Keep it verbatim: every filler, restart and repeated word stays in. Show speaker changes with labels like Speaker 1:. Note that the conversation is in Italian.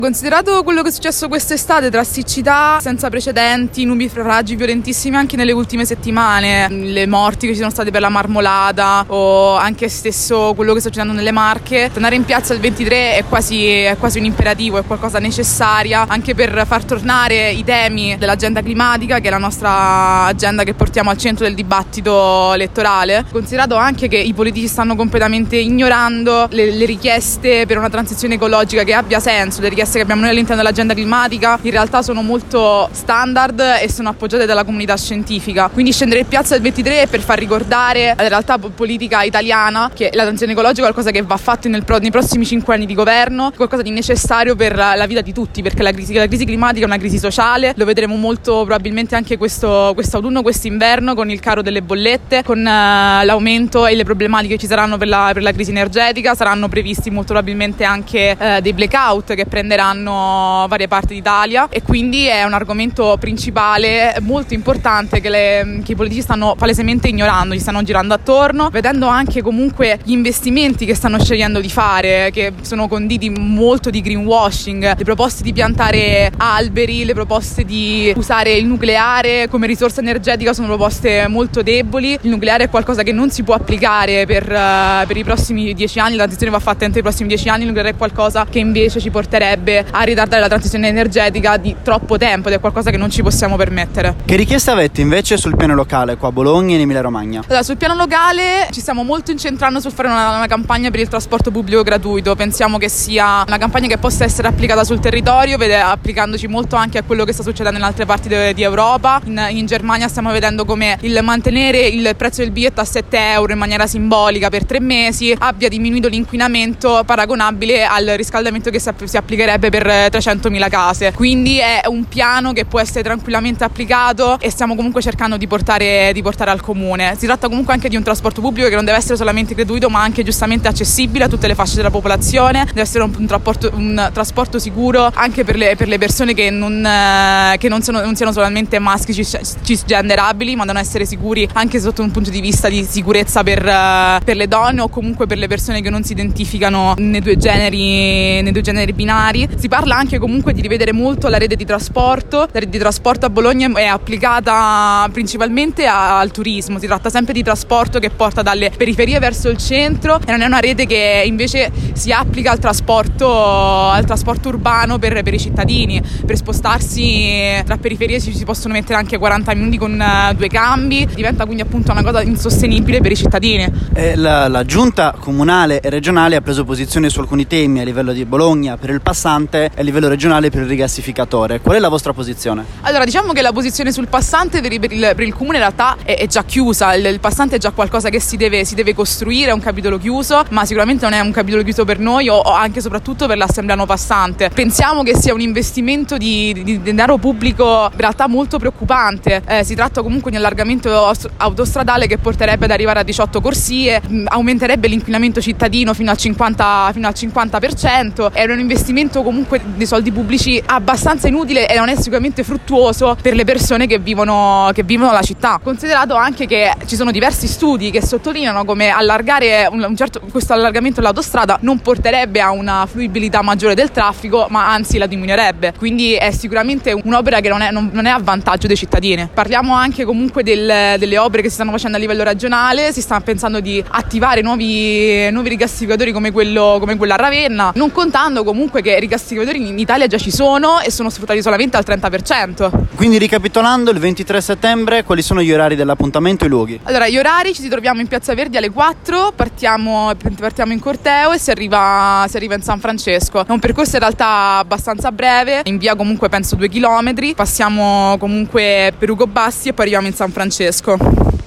Speaker 1: Considerato quello che è successo quest'estate tra siccità senza precedenti, nubifragi violentissime anche nelle ultime settimane, le morti che ci sono state per la Marmolada o anche stesso quello che sta succedendo nelle Marche, tornare in piazza il ventitré è quasi, è quasi un imperativo, è qualcosa necessaria anche per far tornare i temi dell'agenda climatica, che è la nostra agenda che portiamo al centro del dibattito elettorale, considerato anche che i politici stanno completamente ignorando le, le richieste per una transizione ecologica che abbia senso. Le richieste che abbiamo noi all'interno dell'agenda climatica in realtà sono molto standard e sono appoggiate dalla comunità scientifica, quindi scendere in piazza il ventitré è per far ricordare alla realtà politica italiana che la transizione ecologica è qualcosa che va fatto nel pro- nei prossimi cinque anni di governo, qualcosa di necessario per la vita di tutti, perché la crisi, la crisi climatica è una crisi sociale, lo vedremo molto probabilmente anche questo quest'autunno, quest'inverno, con il caro delle bollette, con uh, l'aumento e le problematiche che ci saranno per la, per la crisi energetica. Saranno previsti molto probabilmente anche uh, dei blackout che prenderanno varie parti d'Italia, e quindi è un argomento principale molto importante che, le, che i politici stanno palesemente ignorando, gli stanno girando attorno, vedendo anche comunque gli investimenti che stanno scegliendo di fare, che sono conditi molto di greenwashing, le proposte di piantare alberi, le proposte di usare il nucleare come risorsa energetica sono proposte molto deboli. Il nucleare è qualcosa che non si può applicare per, uh, per i prossimi dieci anni, la transizione va fatta entro i prossimi dieci anni, il nucleare è qualcosa che invece ci porterebbe a ritardare la transizione energetica di troppo tempo ed è qualcosa che non ci possiamo permettere.
Speaker 2: Che richieste avete invece sul piano locale qua a Bologna e in Emilia Romagna?
Speaker 1: Allora, sul piano locale ci stiamo molto incentrando sul fare una, una campagna per il trasporto pubblico gratuito. Pensiamo che sia una campagna che possa essere applicata sul territorio, vede, applicandoci molto anche a quello che sta succedendo in altre parti de, di Europa. In, in Germania stiamo vedendo come il mantenere il prezzo del biglietto a sette euro in maniera simbolica per tre mesi abbia diminuito l'inquinamento paragonabile al riscaldamento che si, si applicherebbe per trecentomila case, quindi è un piano che può essere tranquillamente applicato e stiamo comunque cercando di portare, di portare al comune. Si tratta comunque anche di un trasporto pubblico che non deve essere solamente gratuito ma anche giustamente accessibile a tutte le fasce della popolazione, deve essere un, un, trasporto, un trasporto sicuro anche per le, per le persone che, non, eh, che non, sono, non siano solamente maschi cis, cisgenderabili, ma devono essere sicuri anche sotto un punto di vista di sicurezza per, uh, per le donne o comunque per le persone che non si identificano nei due generi, nei due generi binari. Si parla anche comunque di rivedere molto la rete di trasporto. La rete di trasporto a Bologna è applicata principalmente al turismo, si tratta sempre di trasporto che porta dalle periferie verso il centro e non è una rete che invece si applica al trasporto, al trasporto urbano per, per i cittadini. Per spostarsi tra periferie ci si possono mettere anche quaranta minuti con uh, due cambi, diventa quindi appunto una cosa insostenibile per i cittadini.
Speaker 2: Eh, la, la giunta comunale e regionale ha preso posizione su alcuni temi a livello di Bologna per il passante e a livello regionale per il rigassificatore. Qual è la vostra posizione?
Speaker 1: Allora, diciamo che la posizione sul passante per il, per il, per il comune in realtà è, è già chiusa. Il, il passante è già qualcosa che si deve, si deve costruire, è un capitolo chiuso, ma sicuramente non è un capitolo chiuso per noi o, o anche e soprattutto per l'Assemblea Passante. Pensiamo che sia un investimento di, di, di denaro pubblico in realtà molto preoccupante. Eh, si tratta comunque di un allargamento autostradale che porterebbe ad arrivare a diciotto corsie, mh, aumenterebbe l'inquinamento cittadino fino al cinquanta, fino al cinquanta per cento. È un investimento comunque dei soldi pubblici abbastanza inutile e non è sicuramente fruttuoso per le persone che vivono, che vivono la città. Considerato anche che ci sono diversi studi che sottolineano come allargare un, un certo, questo allargamento dell'autostrada non porterebbe a una fluibilità maggiore del traffico, ma anzi la diminuirebbe. Quindi è sicuramente un'opera che non è, non, non è a vantaggio dei cittadini. Parliamo anche comunque del, delle opere che si stanno facendo a livello regionale. Si sta pensando di attivare nuovi, nuovi rigassificatori come quello, come quello a Ravenna, non contando comunque che rigassificatori in Italia già ci sono e sono sfruttati solamente al trenta per cento.
Speaker 2: Quindi ricapitolando, il ventitré settembre quali sono gli orari dell'appuntamento e i luoghi?
Speaker 1: Allora, gli orari: ci troviamo in Piazza Verdi alle quattro, partiamo, partiamo in corteo e si arriva, si arriva in San Francesco. È un percorso in realtà abbastanza breve, in via comunque penso due chilometri, passiamo comunque per Ugo Bassi e poi arriviamo in San Francesco.